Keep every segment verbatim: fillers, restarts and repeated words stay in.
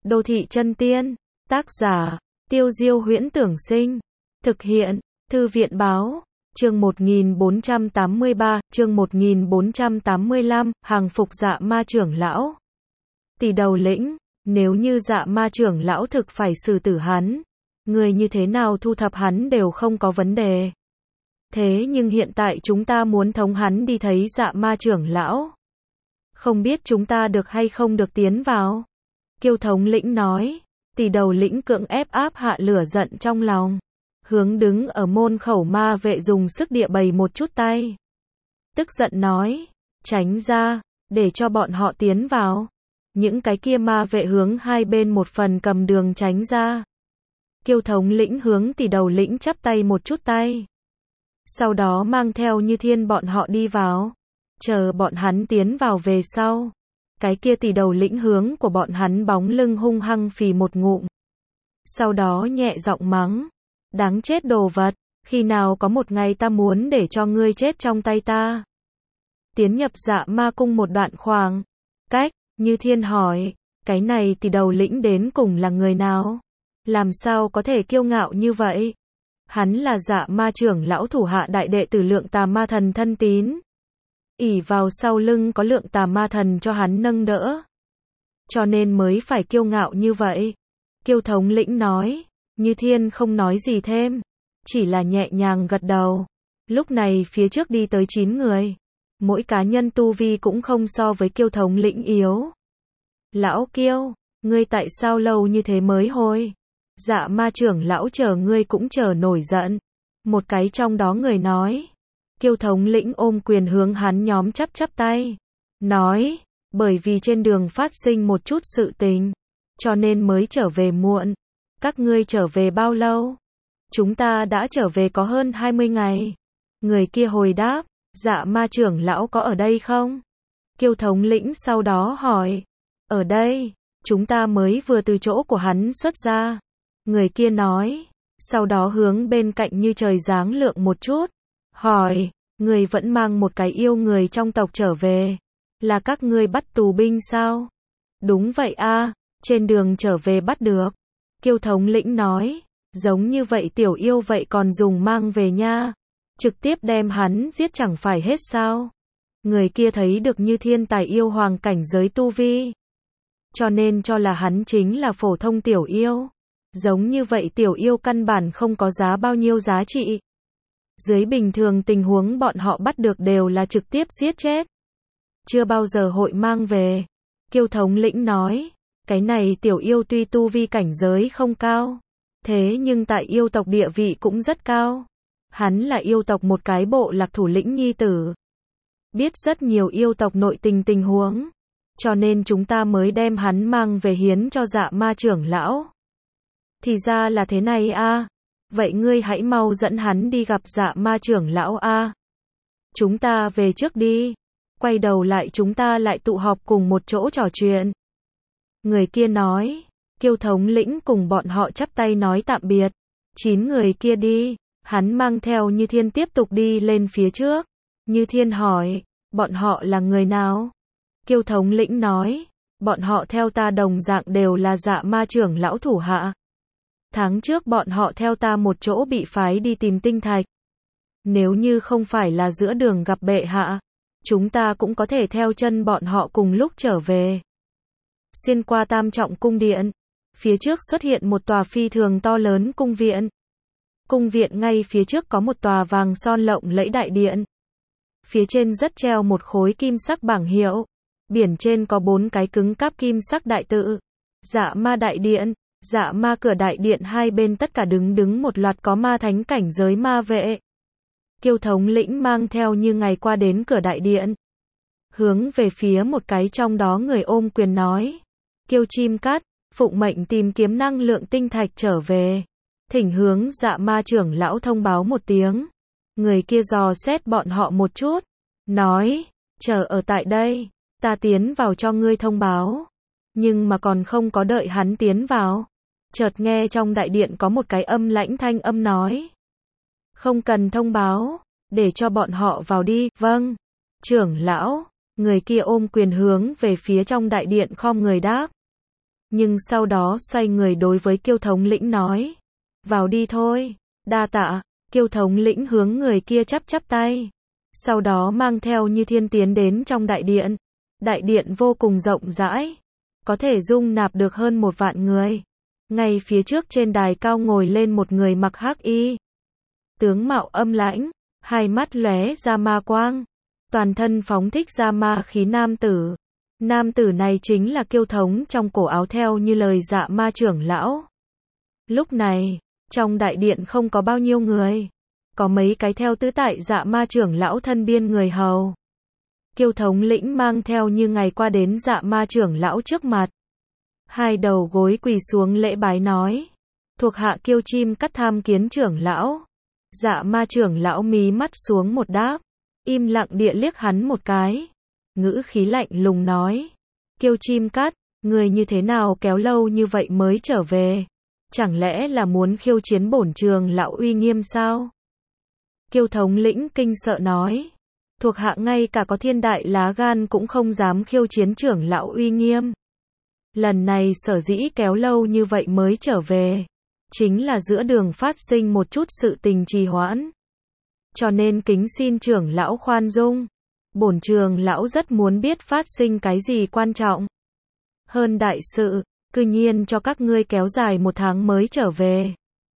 Đô thị chân tiên. Tác giả, Tiêu Diêu Huyễn Tưởng Sinh. Thực hiện, Thư viện Báo. Chương một nghìn bốn trăm tám mươi ba, chương một nghìn bốn trăm tám mươi lăm, hàng phục Dạ Ma trưởng lão. Tỷ đầu lĩnh, nếu như Dạ Ma trưởng lão thực phải xử tử hắn, người như thế nào thu thập hắn đều không có vấn đề. Thế nhưng hiện tại chúng ta muốn thống hắn đi thấy Dạ Ma trưởng lão. Không biết chúng ta được hay không được tiến vào. Kiêu thống lĩnh nói, tỷ đầu lĩnh cưỡng ép áp hạ lửa giận trong lòng. Hướng đứng ở môn khẩu ma vệ dùng sức địa bày một chút tay. Tức giận nói, tránh ra, để cho bọn họ tiến vào. Những cái kia ma vệ hướng hai bên một phần cầm đường tránh ra. Kiêu thống lĩnh hướng tỷ đầu lĩnh chắp tay một chút tay. Sau đó mang theo Như Thiên bọn họ đi vào. Chờ bọn hắn tiến vào về sau. Cái kia tỷ đầu lĩnh hướng của bọn hắn bóng lưng hung hăng phì một ngụm. Sau đó nhẹ giọng mắng. Đáng chết đồ vật, khi nào có một ngày ta muốn để cho ngươi chết trong tay ta. Tiến nhập Dạ Ma cung một đoạn khoảng cách, Như Thiên hỏi, cái này tỷ đầu lĩnh đến cùng là người nào? Làm sao có thể kiêu ngạo như vậy? Hắn là Dạ Ma trưởng lão thủ hạ đại đệ tử Lượng Tà Ma Thần thân tín. Ỷ vào sau lưng có Lượng Tà Ma Thần cho hắn nâng đỡ. Cho nên mới phải kiêu ngạo như vậy. Kiêu thống lĩnh nói. Như Thiên không nói gì thêm, chỉ là nhẹ nhàng gật đầu. Lúc này phía trước đi tới chín người. Mỗi cá nhân tu vi cũng không so với Kiêu thống lĩnh yếu. Lão Kiêu, ngươi tại sao lâu như thế mới hồi? Dạ Ma trưởng lão chờ ngươi cũng chờ nổi giận. Một cái trong đó người nói. Kiêu thống lĩnh ôm quyền hướng hắn nhóm chắp chắp tay. Nói, bởi vì trên đường phát sinh một chút sự tình, cho nên mới trở về muộn. Các ngươi trở về bao lâu? Chúng ta đã trở về có hơn hai mươi ngày. Người kia hồi đáp, Dạ Ma trưởng lão có ở đây không? Kiêu thống lĩnh sau đó hỏi, ở đây, chúng ta mới vừa từ chỗ của hắn xuất ra. Người kia nói, sau đó hướng bên cạnh Như Trời giáng lượng một chút, hỏi, người vẫn mang một cái yêu người trong tộc trở về, là các ngươi bắt tù binh sao? Đúng vậy a, trên đường trở về bắt được. Kiêu thống lĩnh nói, giống như vậy tiểu yêu vậy còn dùng mang về nha, trực tiếp đem hắn giết chẳng phải hết sao? Người kia thấy được Như Thiên tài yêu hoàng cảnh giới tu vi, cho nên cho là hắn chính là phổ thông tiểu yêu. Giống như vậy tiểu yêu căn bản không có giá bao nhiêu giá trị. Dưới bình thường tình huống bọn họ bắt được đều là trực tiếp giết chết, chưa bao giờ hội mang về. Kiêu thống lĩnh nói, cái này tiểu yêu tuy tu vi cảnh giới không cao, thế nhưng tại yêu tộc địa vị cũng rất cao. Hắn là yêu tộc một cái bộ lạc thủ lĩnh nhi tử, biết rất nhiều yêu tộc nội tình tình huống, cho nên chúng ta mới đem hắn mang về hiến cho Dạ Ma trưởng lão. Thì ra là thế này a, à. Vậy ngươi hãy mau dẫn hắn đi gặp Dạ Ma trưởng lão a. À. Chúng ta về trước đi. Quay đầu lại chúng ta lại tụ họp cùng một chỗ trò chuyện. Người kia nói, Kiêu thống lĩnh cùng bọn họ chắp tay nói tạm biệt. Chín người kia đi, hắn mang theo Như Thiên tiếp tục đi lên phía trước. Như Thiên hỏi, bọn họ là người nào? Kiêu thống lĩnh nói, bọn họ theo ta đồng dạng đều là Dạ Ma trưởng lão thủ hạ. Tháng trước bọn họ theo ta một chỗ bị phái đi tìm tinh thạch. Nếu như không phải là giữa đường gặp bệ hạ, chúng ta cũng có thể theo chân bọn họ cùng lúc trở về. Xuyên qua Tam Trọng cung điện, phía trước xuất hiện một tòa phi thường to lớn cung viện. Cung viện ngay phía trước có một tòa vàng son lộng lẫy đại điện. Phía trên rất treo một khối kim sắc bảng hiệu, biển trên có bốn cái cứng cáp kim sắc đại tự. Dạ Ma đại điện, Dạ Ma cửa đại điện hai bên tất cả đứng đứng một loạt có ma thánh cảnh giới ma vệ. Kiêu thống lĩnh mang theo Như ngày qua đến cửa đại điện. Hướng về phía một cái trong đó người ôm quyền nói. Kiêu chim cắt, phụng mệnh tìm kiếm năng lượng tinh thạch trở về. Thỉnh hướng Dạ Ma trưởng lão thông báo một tiếng. Người kia dò xét bọn họ một chút. Nói, chờ ở tại đây, ta tiến vào cho ngươi thông báo. Nhưng mà còn không có đợi hắn tiến vào. Chợt nghe trong đại điện có một cái âm lãnh thanh âm nói. Không cần thông báo, để cho bọn họ vào đi. Vâng, trưởng lão. Người kia ôm quyền hướng về phía trong đại điện khom người đáp. Nhưng sau đó xoay người đối với Kiêu thống lĩnh nói. Vào đi thôi, đa tạ. Kiêu thống lĩnh hướng người kia chắp chắp tay. Sau đó mang theo Như Thiên tiến đến trong đại điện. Đại điện vô cùng rộng rãi. Có thể dung nạp được hơn một vạn người. Ngay phía trước trên đài cao ngồi lên một người mặc hắc y. Tướng mạo âm lãnh, hai mắt lóe ra ma quang. Toàn thân phóng thích ra ma khí nam tử. Nam tử này chính là Kiêu thống trong cổ áo theo như lời Dạ Ma trưởng lão. Lúc này, trong đại điện không có bao nhiêu người. Có mấy cái theo tứ tại Dạ Ma trưởng lão thân biên người hầu. Kiêu thống lĩnh mang theo Như Ngày qua đến Dạ Ma trưởng lão trước mặt. Hai đầu gối quỳ xuống lễ bái nói. Thuộc hạ Kiêu chim cắt tham kiến trưởng lão. Dạ Ma trưởng lão mí mắt xuống một đáp. Im lặng địa liếc hắn một cái. Ngữ khí lạnh lùng nói. Kiêu chim cắt, người như thế nào kéo lâu như vậy mới trở về? Chẳng lẽ là muốn khiêu chiến bổn trường lão uy nghiêm sao? Kiêu thống lĩnh kinh sợ nói. Thuộc hạ ngay cả có thiên đại lá gan cũng không dám khiêu chiến trưởng lão uy nghiêm. Lần này sở dĩ kéo lâu như vậy mới trở về. Chính là giữa đường phát sinh một chút sự tình trì hoãn. Cho nên kính xin trưởng lão khoan dung. Bổn trường lão rất muốn biết phát sinh cái gì quan trọng. Hơn đại sự, cư nhiên cho các ngươi kéo dài một tháng mới trở về.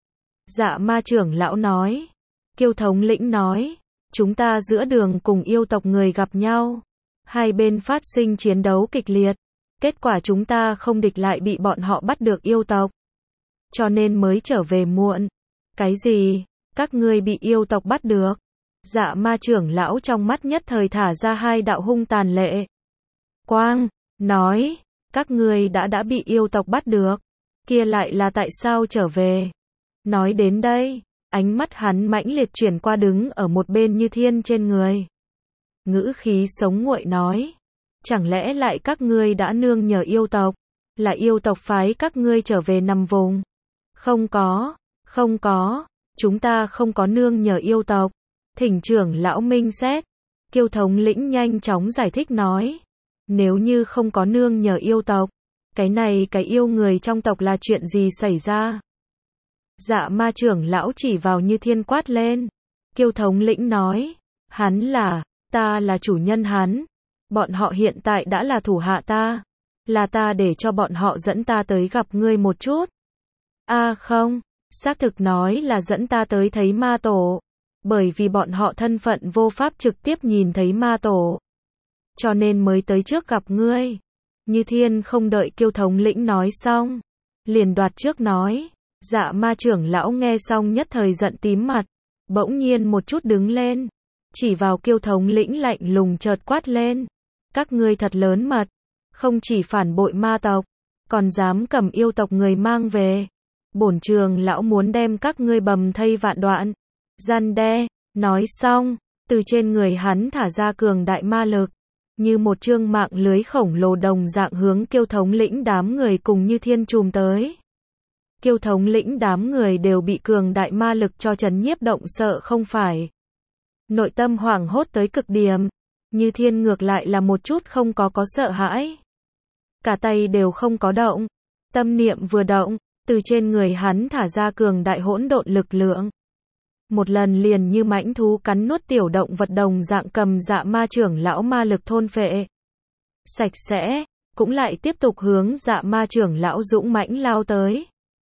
Dạ Ma trưởng lão nói. Kiêu thống lĩnh nói. Chúng ta giữa đường cùng yêu tộc người gặp nhau. Hai bên phát sinh chiến đấu kịch liệt. Kết quả chúng ta không địch lại bị bọn họ bắt được yêu tộc. Cho nên mới trở về muộn. Cái gì? Các ngươi bị yêu tộc bắt được? Dạ Ma trưởng lão trong mắt nhất thời thả ra hai đạo hung tàn lệ. Quang, nói, các ngươi đã đã bị yêu tộc bắt được. Kia lại là tại sao trở về? Nói đến đây, ánh mắt hắn mãnh liệt chuyển qua đứng ở một bên Như Thiên trên người. Ngữ khí sống nguội nói. Chẳng lẽ lại các ngươi đã nương nhờ yêu tộc? Là yêu tộc phái các ngươi trở về nằm vùng? Không có, không có, chúng ta không có nương nhờ yêu tộc. Thỉnh trưởng lão minh xét. Kiêu thống lĩnh nhanh chóng giải thích nói. Nếu như không có nương nhờ yêu tộc, cái này cái yêu người trong tộc là chuyện gì xảy ra? Dạ Ma trưởng lão chỉ vào Như Thiên quát lên. Kiêu thống lĩnh nói. Hắn là, ta là chủ nhân hắn. Bọn họ hiện tại đã là thủ hạ ta. Là ta để cho bọn họ dẫn ta tới gặp ngươi một chút. À không, xác thực nói là dẫn ta tới thấy ma tổ. Bởi vì bọn họ thân phận vô pháp trực tiếp nhìn thấy ma tổ. Cho nên mới tới trước gặp ngươi. Như Thiên không đợi Kiêu thống lĩnh nói xong. Liền đoạt trước nói. Dạ Ma trưởng lão nghe xong nhất thời giận tím mặt. Bỗng nhiên một chút đứng lên. Chỉ vào Kiêu thống lĩnh lạnh lùng chợt quát lên. Các ngươi thật lớn mật. Không chỉ phản bội ma tộc. Còn dám cầm yêu tộc người mang về. Bổn trường lão muốn đem các ngươi bầm thây vạn đoạn. Gian đe, nói xong, từ trên người hắn thả ra cường đại ma lực, như một chương mạng lưới khổng lồ đồng dạng hướng Kiêu thống lĩnh đám người cùng Như Thiên trùm tới. Kiêu thống lĩnh đám người đều bị cường đại ma lực cho trấn nhiếp động sợ không phải. Nội tâm hoảng hốt tới cực điểm, Như Thiên ngược lại là một chút không có có sợ hãi. Cả tay đều không có động, tâm niệm vừa động, từ trên người hắn thả ra cường đại hỗn độn lực lượng. Một lần liền như mãnh thú cắn nuốt tiểu động vật đồng dạng cầm Dạ Ma trưởng lão ma lực thôn phệ. Sạch sẽ, cũng lại tiếp tục hướng Dạ Ma trưởng lão dũng mãnh lao tới.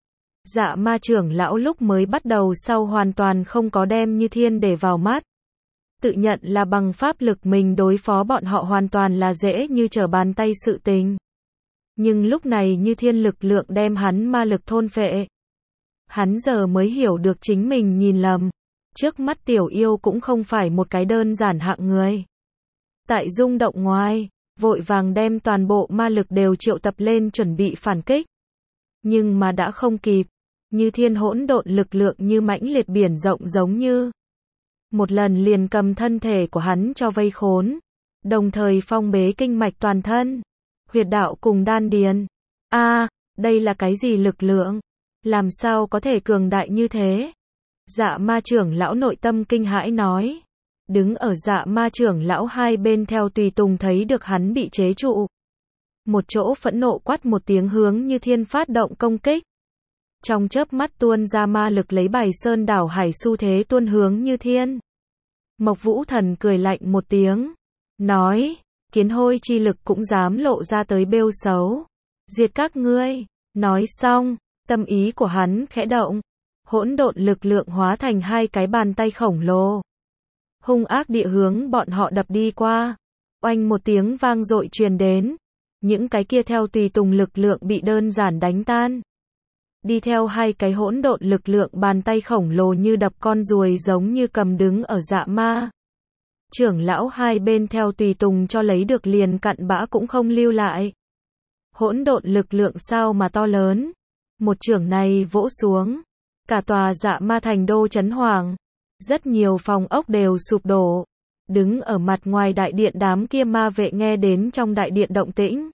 Dạ Ma trưởng lão lúc mới bắt đầu sau hoàn toàn không có đem Như Thiên để vào mắt. Tự nhận là bằng pháp lực mình đối phó bọn họ hoàn toàn là dễ như trở bàn tay sự tình. Nhưng lúc này Như Thiên lực lượng đem hắn ma lực thôn phệ. Hắn giờ mới hiểu được chính mình nhìn lầm. Trước mắt tiểu yêu cũng không phải một cái đơn giản hạng người. Tại rung động ngoài, vội vàng đem toàn bộ ma lực đều triệu tập lên chuẩn bị phản kích. Nhưng mà đã không kịp. Như Thiên hỗn độn lực lượng như mãnh liệt biển rộng giống như. Một lần liền cầm thân thể của hắn cho vây khốn. Đồng thời phong bế kinh mạch toàn thân. Huyệt đạo cùng đan điền. A, à, đây là cái gì lực lượng? Làm sao có thể cường đại như thế? Dạ Ma trưởng lão nội tâm kinh hãi nói. Đứng ở Dạ Ma trưởng lão hai bên theo tùy tùng thấy được hắn bị chế trụ. một chỗ phẫn nộ quát một tiếng hướng Như Thiên phát động công kích. Trong chớp mắt tuôn ra ma lực lấy Bài Sơn đảo hải xu thế tuôn hướng Như Thiên. Mộc Vũ Thần cười lạnh một tiếng, nói, kiến hôi chi lực cũng dám lộ ra tới bêu xấu. Diệt các ngươi. Nói xong, tâm ý của hắn khẽ động, hỗn độn lực lượng hóa thành hai cái bàn tay khổng lồ. Hung ác địa hướng bọn họ đập đi qua. Oanh một tiếng vang dội truyền đến. Những cái kia theo tùy tùng lực lượng bị đơn giản đánh tan. Đi theo hai cái hỗn độn lực lượng bàn tay khổng lồ như đập con ruồi giống như cầm đứng ở Dạ Ma. Trưởng lão hai bên theo tùy tùng cho lấy được liền cặn bã cũng không lưu lại. Hỗn độn lực lượng sao mà to lớn. Một chưởng này vỗ xuống. Cả tòa Dạ Ma thành đô chấn hoàng. Rất nhiều phòng ốc đều sụp đổ. Đứng ở mặt ngoài đại điện đám kia ma vệ nghe đến trong đại điện động tĩnh.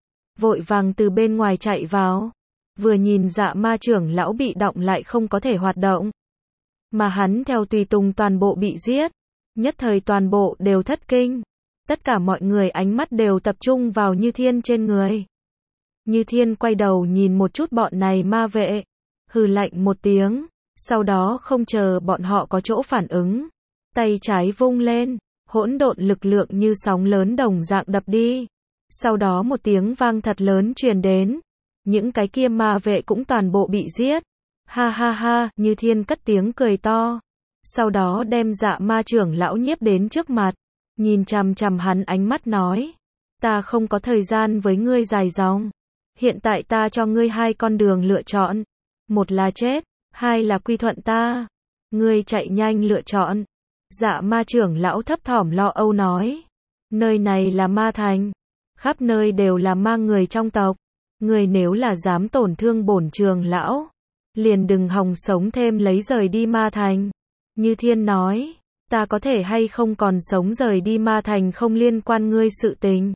Vội vàng từ bên ngoài chạy vào. Vừa nhìn Dạ Ma trưởng lão bị động lại không có thể hoạt động. Mà hắn theo tùy tùng toàn bộ bị giết. Nhất thời toàn bộ đều thất kinh. Tất cả mọi người ánh mắt đều tập trung vào Như Thiên trên người. Như Thiên quay đầu nhìn một chút bọn này ma vệ. Hừ lạnh một tiếng. Sau đó không chờ bọn họ có chỗ phản ứng. Tay trái vung lên. Hỗn độn lực lượng như sóng lớn đồng dạng đập đi. Sau đó một tiếng vang thật lớn truyền đến. Những cái kia ma vệ cũng toàn bộ bị giết. Ha ha ha, Như Thiên cất tiếng cười to. Sau đó đem Dạ Ma trưởng lão nhiếp đến trước mặt. Nhìn chằm chằm hắn ánh mắt nói. Ta không có thời gian với ngươi dài dòng. Hiện tại ta cho ngươi hai con đường lựa chọn. Một là chết, hai là quy thuận ta. Ngươi chạy nhanh lựa chọn. Dạ Ma trưởng lão thấp thỏm lo âu nói. Nơi này là ma thành. Khắp nơi đều là ma người trong tộc. Ngươi nếu là dám tổn thương bổn trưởng lão, liền đừng hòng sống thêm lấy rời đi ma thành. Như Thiên nói, ta có thể hay không còn sống rời đi ma thành không liên quan ngươi sự tình.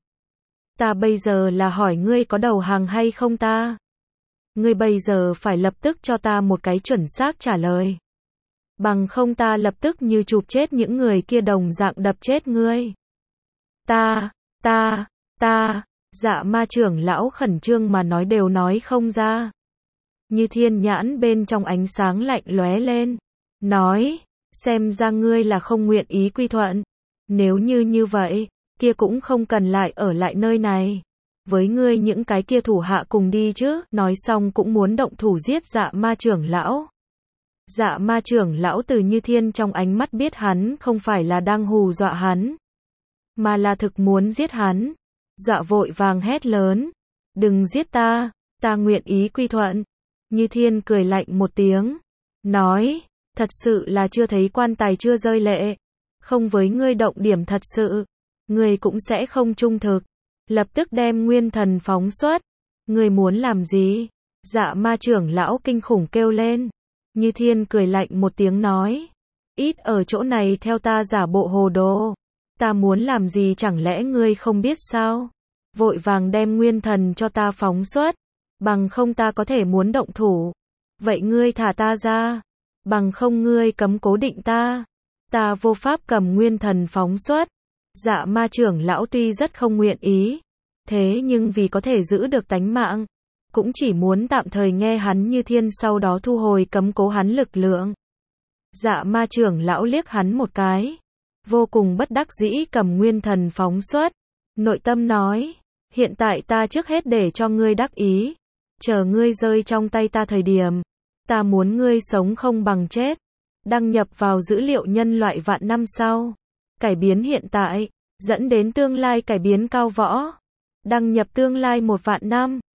Ta bây giờ là hỏi ngươi có đầu hàng hay không ta. Ngươi bây giờ phải lập tức cho ta một cái chuẩn xác trả lời. Bằng không ta lập tức như chụp chết những người kia đồng dạng đập chết ngươi. Ta, ta, ta, Dạ Ma trưởng lão khẩn trương mà nói đều nói không ra. Như Thiên nhãn bên trong ánh sáng lạnh lóe lên. Nói, xem ra ngươi là không nguyện ý quy thuận. Nếu như như vậy, kia cũng không cần lại ở lại nơi này. Với ngươi những cái kia thủ hạ cùng đi chứ. Nói xong cũng muốn động thủ giết Dạ Ma trưởng lão. Dạ Ma trưởng lão từ Như Thiên trong ánh mắt biết hắn không phải là đang hù dọa hắn, mà là thực muốn giết hắn. Dạ vội vàng hét lớn. Đừng giết ta, ta nguyện ý quy thuận. Như Thiên cười lạnh một tiếng. Nói, thật sự là chưa thấy quan tài chưa rơi lệ. Không với ngươi động điểm thật sự. Ngươi cũng sẽ không trung thực. Lập tức đem nguyên thần phóng xuất. Ngươi muốn làm gì? Dạ Ma trưởng lão kinh khủng kêu lên. Như Thiên cười lạnh một tiếng nói. Ít ở chỗ này theo ta giả bộ hồ đồ. Ta muốn làm gì chẳng lẽ ngươi không biết sao? Vội vàng đem nguyên thần cho ta phóng xuất. Bằng không ta có thể muốn động thủ. Vậy ngươi thả ta ra. Bằng không ngươi cấm cố định ta. Ta vô pháp cầm nguyên thần phóng xuất. Dạ Ma trưởng lão tuy rất không nguyện ý. Thế nhưng vì có thể giữ được tánh mạng. Cũng chỉ muốn tạm thời nghe hắn Như Thiên sau đó thu hồi cấm cố hắn lực lượng. Dạ Ma trưởng lão liếc hắn một cái. Vô cùng bất đắc dĩ cầm nguyên thần phóng xuất. Nội tâm nói. Hiện tại ta trước hết để cho ngươi đắc ý. Chờ ngươi rơi trong tay ta thời điểm. Ta muốn ngươi sống không bằng chết. Đăng nhập vào dữ liệu nhân loại vạn năm sau. Cải biến hiện tại. Dẫn đến tương lai cải biến cao võ. Đăng nhập tương lai một vạn năm.